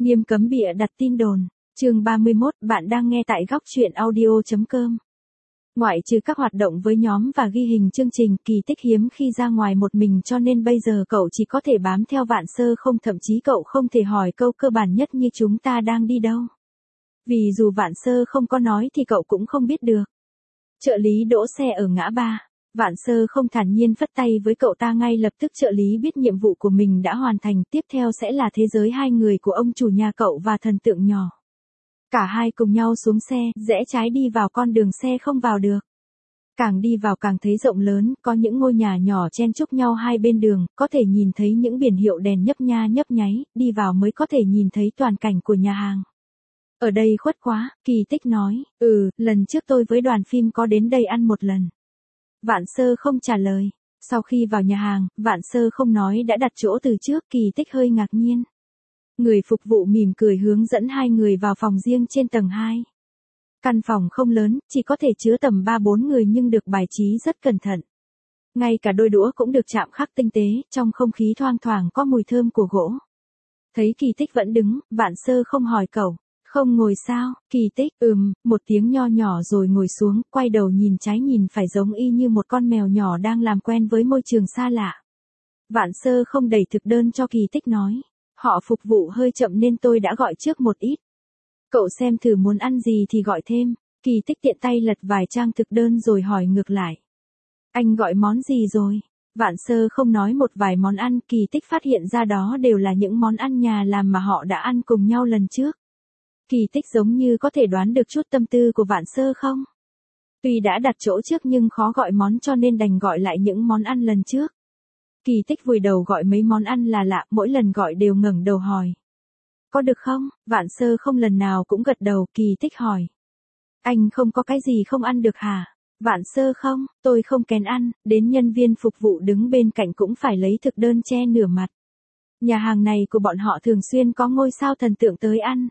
Nghiêm cấm bịa đặt tin đồn. Chương 31, bạn đang nghe tại góc truyện audio.com. Ngoại trừ các hoạt động với nhóm và ghi hình chương trình, Kỳ Tích hiếm khi ra ngoài một mình, cho nên bây giờ cậu chỉ có thể bám theo Vạn Sơ không, thậm chí cậu không thể hỏi câu cơ bản nhất như chúng ta đang đi đâu. Vì dù Vạn Sơ không có nói thì cậu cũng không biết được. Trợ lý đỗ xe ở ngã ba. Vạn Sơ không thản nhiên phất tay với cậu ta, ngay lập tức trợ lý biết nhiệm vụ của mình đã hoàn thành, tiếp theo sẽ là thế giới hai người của ông chủ nhà cậu và thần tượng nhỏ. Cả hai cùng nhau xuống xe, rẽ trái đi vào con đường xe không vào được. Càng đi vào càng thấy rộng lớn, có những ngôi nhà nhỏ chen chúc nhau hai bên đường, có thể nhìn thấy những biển hiệu đèn nhấp nha nhấp nháy, đi vào mới có thể nhìn thấy toàn cảnh của nhà hàng. Ở đây khuất quá, Kỳ Tích nói, lần trước tôi với đoàn phim có đến đây ăn một lần. Vạn Sơ không trả lời. Sau khi vào nhà hàng, Vạn Sơ không nói đã đặt chỗ từ trước, Kỳ Tích hơi ngạc nhiên. Người phục vụ mỉm cười hướng dẫn hai người vào phòng riêng trên tầng 2. Căn phòng không lớn, chỉ có thể chứa tầm 3-4 người nhưng được bài trí rất cẩn thận. Ngay cả đôi đũa cũng được chạm khắc tinh tế, trong không khí thoang thoảng có mùi thơm của gỗ. Thấy Kỳ Tích vẫn đứng, Vạn Sơ không hỏi cậu, không ngồi sao? Kỳ Tích, một tiếng nho nhỏ rồi ngồi xuống, quay đầu nhìn trái nhìn phải giống y như một con mèo nhỏ đang làm quen với môi trường xa lạ. Vạn Sơ không đẩy thực đơn cho Kỳ Tích nói, họ phục vụ hơi chậm nên tôi đã gọi trước một ít. Cậu xem thử muốn ăn gì thì gọi thêm. Kỳ Tích tiện tay lật vài trang thực đơn rồi hỏi ngược lại. Anh gọi món gì rồi? Vạn Sơ không nói một vài món ăn, Kỳ Tích phát hiện ra đó đều là những món ăn nhà làm mà họ đã ăn cùng nhau lần trước. Kỳ Tích giống như có thể đoán được chút tâm tư của Vạn Sơ không? Tuy đã đặt chỗ trước nhưng khó gọi món cho nên đành gọi lại những món ăn lần trước. Kỳ Tích vùi đầu gọi mấy món ăn là lạ, mỗi lần gọi đều ngẩng đầu hỏi. Có được không? Vạn Sơ không lần nào cũng gật đầu. Kỳ Tích hỏi. Anh không có cái gì không ăn được hả? Vạn Sơ không, tôi không kén ăn, đến nhân viên phục vụ đứng bên cạnh cũng phải lấy thực đơn che nửa mặt. Nhà hàng này của bọn họ thường xuyên có ngôi sao thần tượng tới ăn.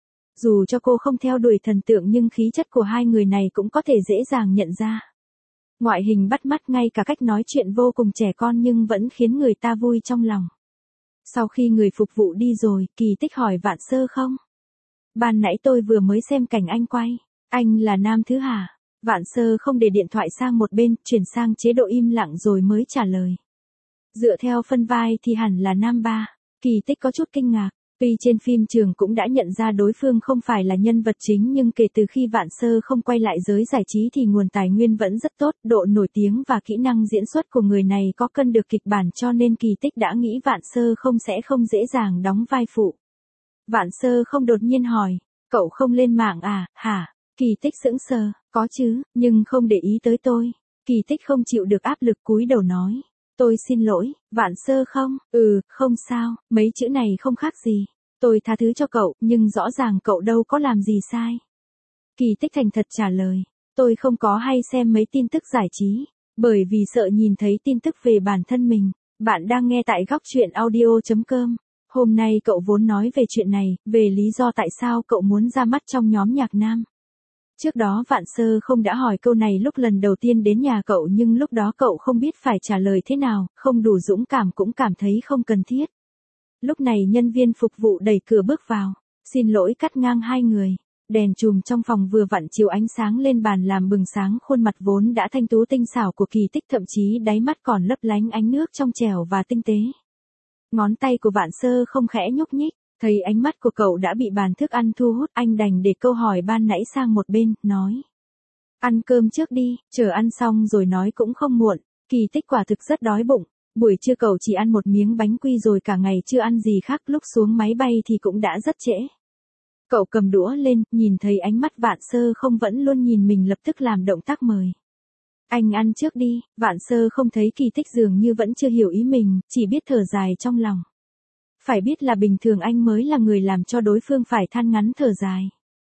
Dù cho cô không theo đuổi thần tượng nhưng khí chất của hai người này cũng có thể dễ dàng nhận ra. Ngoại hình bắt mắt, ngay cả cách nói chuyện vô cùng trẻ con nhưng vẫn khiến người ta vui trong lòng. Sau khi người phục vụ đi rồi, Kỳ Tích hỏi Vạn Sơ không? Ban nãy tôi vừa mới xem cảnh anh quay. Anh là nam thứ hả? Vạn Sơ không để điện thoại sang một bên, chuyển sang chế độ im lặng rồi mới trả lời. Dựa theo phân vai thì hẳn là nam 3. Kỳ Tích có chút kinh ngạc. Tuy trên phim trường cũng đã nhận ra đối phương không phải là nhân vật chính nhưng kể từ khi Vạn Sơ không quay lại giới giải trí thì nguồn tài nguyên vẫn rất tốt, độ nổi tiếng và kỹ năng diễn xuất của người này có cân được kịch bản, cho nên Kỳ Tích đã nghĩ Vạn Sơ không sẽ không dễ dàng đóng vai phụ. Vạn Sơ không đột nhiên hỏi, cậu không lên mạng à, hả? Kỳ Tích sững sờ, có chứ, nhưng không để ý tới tôi. Kỳ Tích không chịu được áp lực cúi đầu nói. Tôi xin lỗi. Vạn Sơ không, không sao, mấy chữ này không khác gì. Tôi tha thứ cho cậu, nhưng rõ ràng cậu đâu có làm gì sai. Kỳ Tích thành thật trả lời. Tôi không có hay xem mấy tin tức giải trí, bởi vì sợ nhìn thấy tin tức về bản thân mình. Bạn đang nghe tại góc truyện audio.com. Hôm nay cậu vốn nói về chuyện này, về lý do tại sao cậu muốn ra mắt trong nhóm nhạc nam. Trước đó Vạn Sơ không đã hỏi câu này lúc lần đầu tiên đến nhà cậu nhưng lúc đó cậu không biết phải trả lời thế nào, không đủ dũng cảm cũng cảm thấy không cần thiết. Lúc này nhân viên phục vụ đẩy cửa bước vào, xin lỗi cắt ngang hai người. Đèn chùm trong phòng vừa vặn chiếu ánh sáng lên bàn làm bừng sáng khuôn mặt vốn đã thanh tú tinh xảo của Kỳ Tích, thậm chí đáy mắt còn lấp lánh ánh nước trong trẻo và tinh tế. Ngón tay của Vạn Sơ không khẽ nhúc nhích. Thấy ánh mắt của cậu đã bị bàn thức ăn thu hút, anh đành để câu hỏi ban nãy sang một bên, nói. Ăn cơm trước đi, chờ ăn xong rồi nói cũng không muộn. Kỳ Tích quả thực rất đói bụng. Buổi trưa cậu chỉ ăn một miếng bánh quy rồi cả ngày chưa ăn gì khác, lúc xuống máy bay thì cũng đã rất trễ. Cậu cầm đũa lên, nhìn thấy ánh mắt Vạn Sơ không vẫn luôn nhìn mình, lập tức làm động tác mời. Anh ăn trước đi. Vạn Sơ không thấy Kỳ Tích dường như vẫn chưa hiểu ý mình, chỉ biết thở dài trong lòng. Phải biết là bình thường anh mới là người làm cho đối phương phải than ngắn thở dài.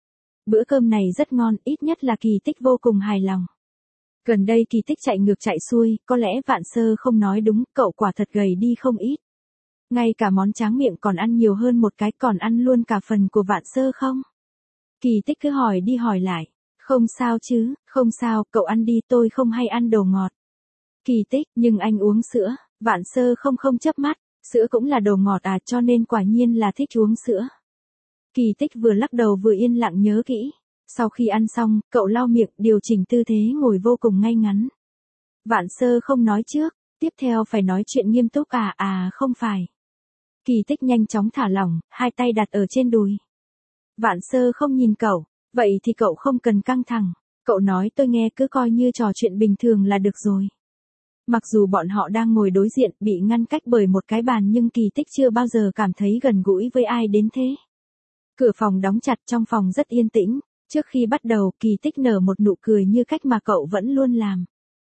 Bữa cơm này rất ngon, ít nhất là Kỳ Tích vô cùng hài lòng. Gần đây Kỳ Tích chạy ngược chạy xuôi, có lẽ Vạn Sơ không nói đúng, cậu quả thật gầy đi không ít. Ngay cả món tráng miệng còn ăn nhiều hơn một cái, còn ăn luôn cả phần của Vạn Sơ không? Kỳ Tích cứ hỏi đi hỏi lại. Không sao chứ, không sao, cậu ăn đi, tôi không hay ăn đồ ngọt. Kỳ Tích, nhưng anh uống sữa. Vạn Sơ không chớp mắt. Sữa cũng là đồ ngọt à, cho nên quả nhiên là thích uống sữa. Kỳ Tích vừa lắc đầu vừa yên lặng nhớ kỹ. Sau khi ăn xong, cậu lau miệng, điều chỉnh tư thế ngồi vô cùng ngay ngắn. Vạn Sơ không nói trước, tiếp theo phải nói chuyện nghiêm túc không phải. Kỳ Tích nhanh chóng thả lỏng, hai tay đặt ở trên đùi. Vạn Sơ không nhìn cậu, vậy thì cậu không cần căng thẳng. Cậu nói tôi nghe, cứ coi như trò chuyện bình thường là được rồi. Mặc dù bọn họ đang ngồi đối diện, bị ngăn cách bởi một cái bàn, nhưng Kỳ Tích chưa bao giờ cảm thấy gần gũi với ai đến thế. Cửa phòng đóng chặt, trong phòng rất yên tĩnh. Trước khi bắt đầu, Kỳ Tích nở một nụ cười như cách mà cậu vẫn luôn làm.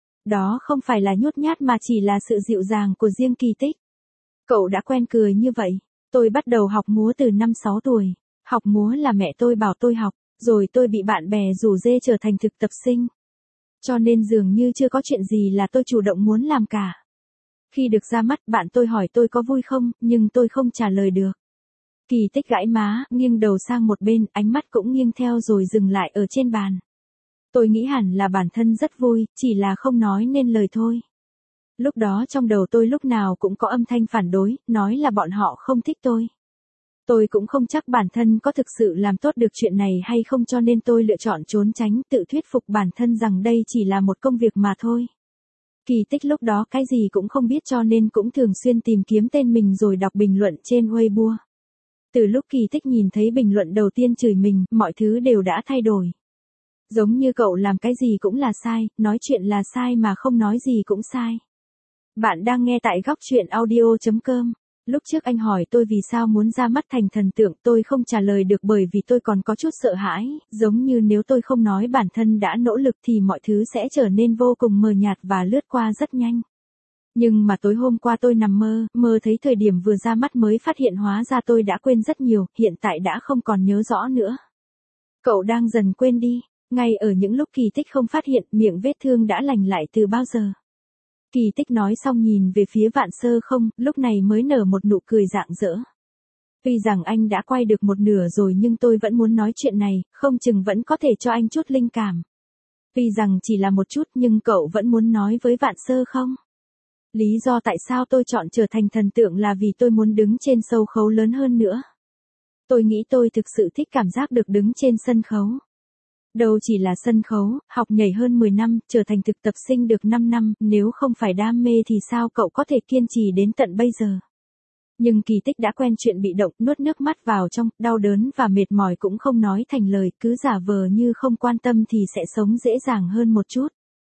Đó không phải là nhút nhát mà chỉ là sự dịu dàng của riêng Kỳ Tích. Cậu đã quen cười như vậy. Tôi bắt đầu học múa từ năm 6 tuổi. Học múa là mẹ tôi bảo tôi học, rồi tôi bị bạn bè rủ rê trở thành thực tập sinh. Cho nên dường như chưa có chuyện gì là tôi chủ động muốn làm cả. Khi được ra mắt, bạn tôi hỏi tôi có vui không, nhưng tôi không trả lời được. Kỳ Tích gãi má, nghiêng đầu sang một bên, ánh mắt cũng nghiêng theo rồi dừng lại ở trên bàn. Tôi nghĩ hẳn là bản thân rất vui, chỉ là không nói nên lời thôi. Lúc đó trong đầu tôi lúc nào cũng có âm thanh phản đối, nói là bọn họ không thích tôi. Tôi cũng không chắc bản thân có thực sự làm tốt được chuyện này hay không, cho nên tôi lựa chọn trốn tránh, tự thuyết phục bản thân rằng đây chỉ là một công việc mà thôi. Kỳ Tích lúc đó cái gì cũng không biết, cho nên cũng thường xuyên tìm kiếm tên mình rồi đọc bình luận trên Weibo. Từ lúc Kỳ Tích nhìn thấy bình luận đầu tiên chửi mình, mọi thứ đều đã thay đổi. Giống như cậu làm cái gì cũng là sai, nói chuyện là sai mà không nói gì cũng sai. Bạn đang nghe tại góc chuyện audio.com. Lúc trước anh hỏi tôi vì sao muốn ra mắt thành thần tượng, tôi không trả lời được bởi vì tôi còn có chút sợ hãi, giống như nếu tôi không nói bản thân đã nỗ lực thì mọi thứ sẽ trở nên vô cùng mờ nhạt và lướt qua rất nhanh. Nhưng mà tối hôm qua tôi nằm mơ thấy thời điểm vừa ra mắt mới phát hiện hóa ra tôi đã quên rất nhiều, hiện tại đã không còn nhớ rõ nữa. Cậu đang dần quên đi, ngay ở những lúc Kỳ Tích không phát hiện, miệng vết thương đã lành lại từ bao giờ. Kỳ Tích nói xong nhìn về phía Vạn Sơ không, lúc này mới nở một nụ cười rạng rỡ. Tuy rằng anh đã quay được một nửa rồi nhưng tôi vẫn muốn nói chuyện này, không chừng vẫn có thể cho anh chút linh cảm. Tuy rằng chỉ là một chút nhưng cậu vẫn muốn nói với Vạn Sơ không? Lý do tại sao tôi chọn trở thành thần tượng là vì tôi muốn đứng trên sân khấu lớn hơn nữa. Tôi nghĩ tôi thực sự thích cảm giác được đứng trên sân khấu. Đâu chỉ là sân khấu, học nhảy hơn 10 năm, trở thành thực tập sinh được 5 năm, nếu không phải đam mê thì sao cậu có thể kiên trì đến tận bây giờ. Nhưng Kỳ Tích đã quen chuyện bị động, nuốt nước mắt vào trong, đau đớn và mệt mỏi cũng không nói thành lời, cứ giả vờ như không quan tâm thì sẽ sống dễ dàng hơn một chút.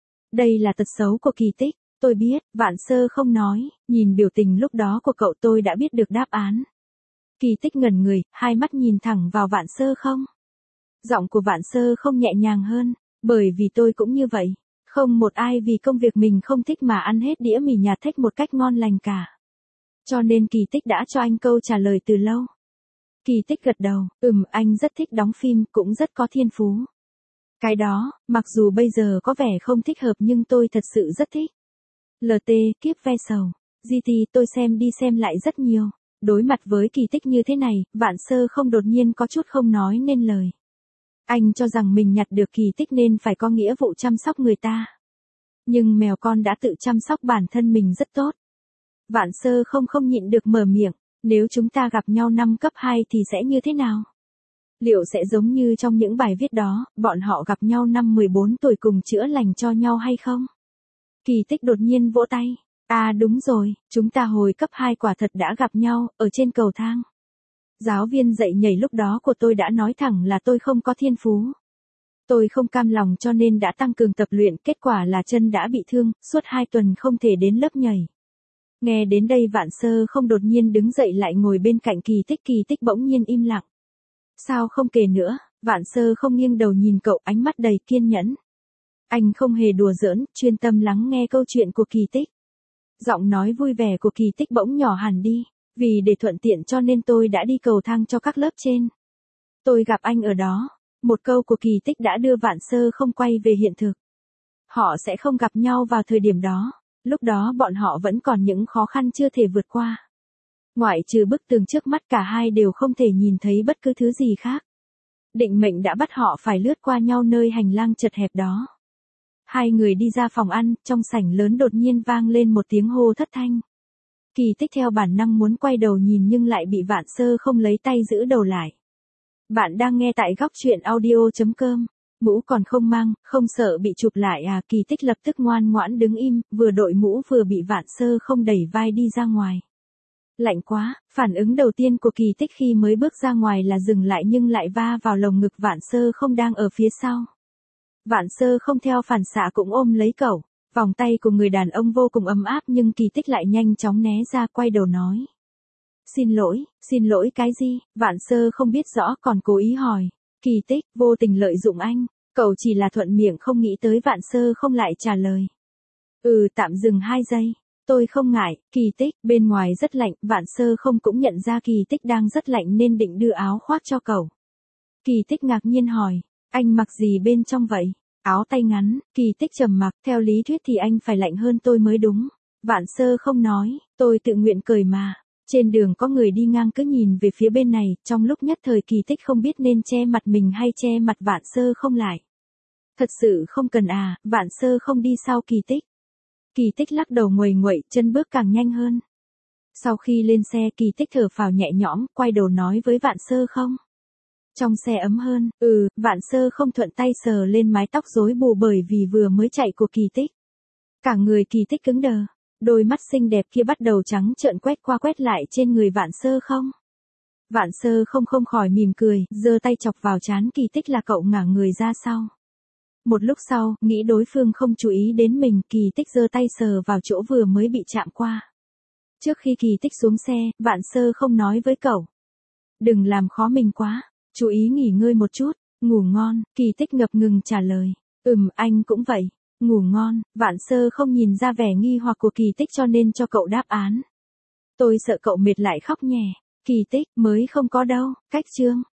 Đây là tật xấu của Kỳ Tích, tôi biết, Vạn Sơ không nói, nhìn biểu tình lúc đó của cậu tôi đã biết được đáp án. Kỳ Tích ngẩn người, hai mắt nhìn thẳng vào Vạn Sơ không. Giọng của Vạn Sơ không nhẹ nhàng hơn, bởi vì tôi cũng như vậy, không một ai vì công việc mình không thích mà ăn hết đĩa mì nhà thách một cách ngon lành cả. Cho nên Kỳ Tích đã cho anh câu trả lời từ lâu. Kỳ Tích gật đầu, anh rất thích đóng phim, cũng rất có thiên phú. Cái đó, mặc dù bây giờ có vẻ không thích hợp nhưng tôi thật sự rất thích. LT, Kiếp ve sầu, GT tôi xem đi xem lại rất nhiều. Đối mặt với Kỳ Tích như thế này, Vạn Sơ không đột nhiên có chút không nói nên lời. Anh cho rằng mình nhặt được Kỳ Tích nên phải có nghĩa vụ chăm sóc người ta. Nhưng mèo con đã tự chăm sóc bản thân mình rất tốt. Vạn Sơ không nhịn được mở miệng, nếu chúng ta gặp nhau năm cấp 2 thì sẽ như thế nào? Liệu sẽ giống như trong những bài viết đó, bọn họ gặp nhau năm 14 tuổi cùng chữa lành cho nhau hay không? Kỳ Tích đột nhiên vỗ tay. Đúng rồi, chúng ta hồi cấp 2 quả thật đã gặp nhau, ở trên cầu thang. Giáo viên dạy nhảy lúc đó của tôi đã nói thẳng là tôi không có thiên phú. Tôi không cam lòng cho nên đã tăng cường tập luyện, kết quả là chân đã bị thương, suốt 2 tuần không thể đến lớp nhảy. Nghe đến đây Vạn Sơ không đột nhiên đứng dậy lại ngồi bên cạnh Kỳ Tích bỗng nhiên im lặng. Sao không kể nữa, Vạn Sơ không nghiêng đầu nhìn cậu, ánh mắt đầy kiên nhẫn. Anh không hề đùa giỡn, chuyên tâm lắng nghe câu chuyện của Kỳ Tích. Giọng nói vui vẻ của Kỳ Tích bỗng nhỏ hẳn đi, vì để thuận tiện cho nên tôi đã đi cầu thang cho các lớp trên. Tôi gặp anh ở đó, một câu của Kỳ Tích đã đưa Vạn Sơ không quay về hiện thực. Họ sẽ không gặp nhau vào thời điểm đó, lúc đó bọn họ vẫn còn những khó khăn chưa thể vượt qua. Ngoại trừ bức tường trước mắt cả hai đều không thể nhìn thấy bất cứ thứ gì khác. Định mệnh đã bắt họ phải lướt qua nhau nơi hành lang chật hẹp đó. Hai người đi ra phòng ăn, trong sảnh lớn đột nhiên vang lên một tiếng hô thất thanh. Kỳ Tích theo bản năng muốn quay đầu nhìn nhưng lại bị Vạn Sơ không lấy tay giữ đầu lại. Bạn đang nghe tại góc chuyện audio.com. Mũ còn không mang, không sợ bị chụp lại à? Kỳ Tích lập tức ngoan ngoãn đứng im, vừa đội mũ vừa bị Vạn Sơ không đẩy vai đi ra ngoài. Lạnh quá, phản ứng đầu tiên của Kỳ Tích khi mới bước ra ngoài là dừng lại nhưng lại va vào lồng ngực Vạn Sơ không đang ở phía sau. Vạn Sơ không theo phản xạ cũng ôm lấy cậu, vòng tay của người đàn ông vô cùng ấm áp nhưng Kỳ Tích lại nhanh chóng né ra quay đầu nói. Xin lỗi cái gì? Vạn Sơ không biết rõ còn cố ý hỏi. Kỳ Tích, vô tình lợi dụng anh. Cậu chỉ là thuận miệng không nghĩ tới Vạn Sơ không lại trả lời. Tạm dừng 2 giây. Tôi không ngại. Kỳ Tích, bên ngoài rất lạnh. Vạn Sơ không cũng nhận ra Kỳ Tích đang rất lạnh nên định đưa áo khoác cho cậu. Kỳ Tích ngạc nhiên hỏi. Anh mặc gì bên trong vậy? Áo tay ngắn. Kỳ Tích trầm mặc. Theo lý thuyết thì anh phải lạnh hơn tôi mới đúng. Vạn Sơ không nói. Tôi tự nguyện cởi mà. Trên đường có người đi ngang cứ nhìn về phía bên này, trong lúc nhất thời Kỳ Tích không biết nên che mặt mình hay che mặt Vạn Sơ không lại. Thật sự không cần à? Vạn Sơ không đi sau Kỳ Tích. Kỳ Tích lắc đầu nguầy nguậy, chân bước càng nhanh hơn. Sau khi lên xe Kỳ Tích thở phào nhẹ nhõm, quay đầu nói với Vạn Sơ không. Trong xe ấm hơn, Vạn Sơ không thuận tay sờ lên mái tóc rối bù bởi vì vừa mới chạy của Kỳ Tích. Cả người Kỳ Tích cứng đờ. Đôi mắt xinh đẹp kia bắt đầu trắng trợn quét qua quét lại trên người Vạn Sơ không. Vạn Sơ không khỏi mỉm cười, giơ tay chọc vào trán Kỳ Tích là cậu ngả người ra sau. Một lúc sau, nghĩ đối phương không chú ý đến mình, Kỳ Tích giơ tay sờ vào chỗ vừa mới bị chạm qua. Trước khi Kỳ Tích xuống xe, Vạn Sơ không nói với cậu. Đừng làm khó mình quá, chú ý nghỉ ngơi một chút, ngủ ngon, Kỳ Tích ngập ngừng trả lời. Anh cũng vậy. Ngủ ngon. Vạn Sơ không nhìn ra vẻ nghi hoặc của Kỳ Tích cho nên cho cậu đáp án. Tôi sợ cậu mệt lại khóc nhè. Kỳ Tích, mới không có đâu. Cách chương.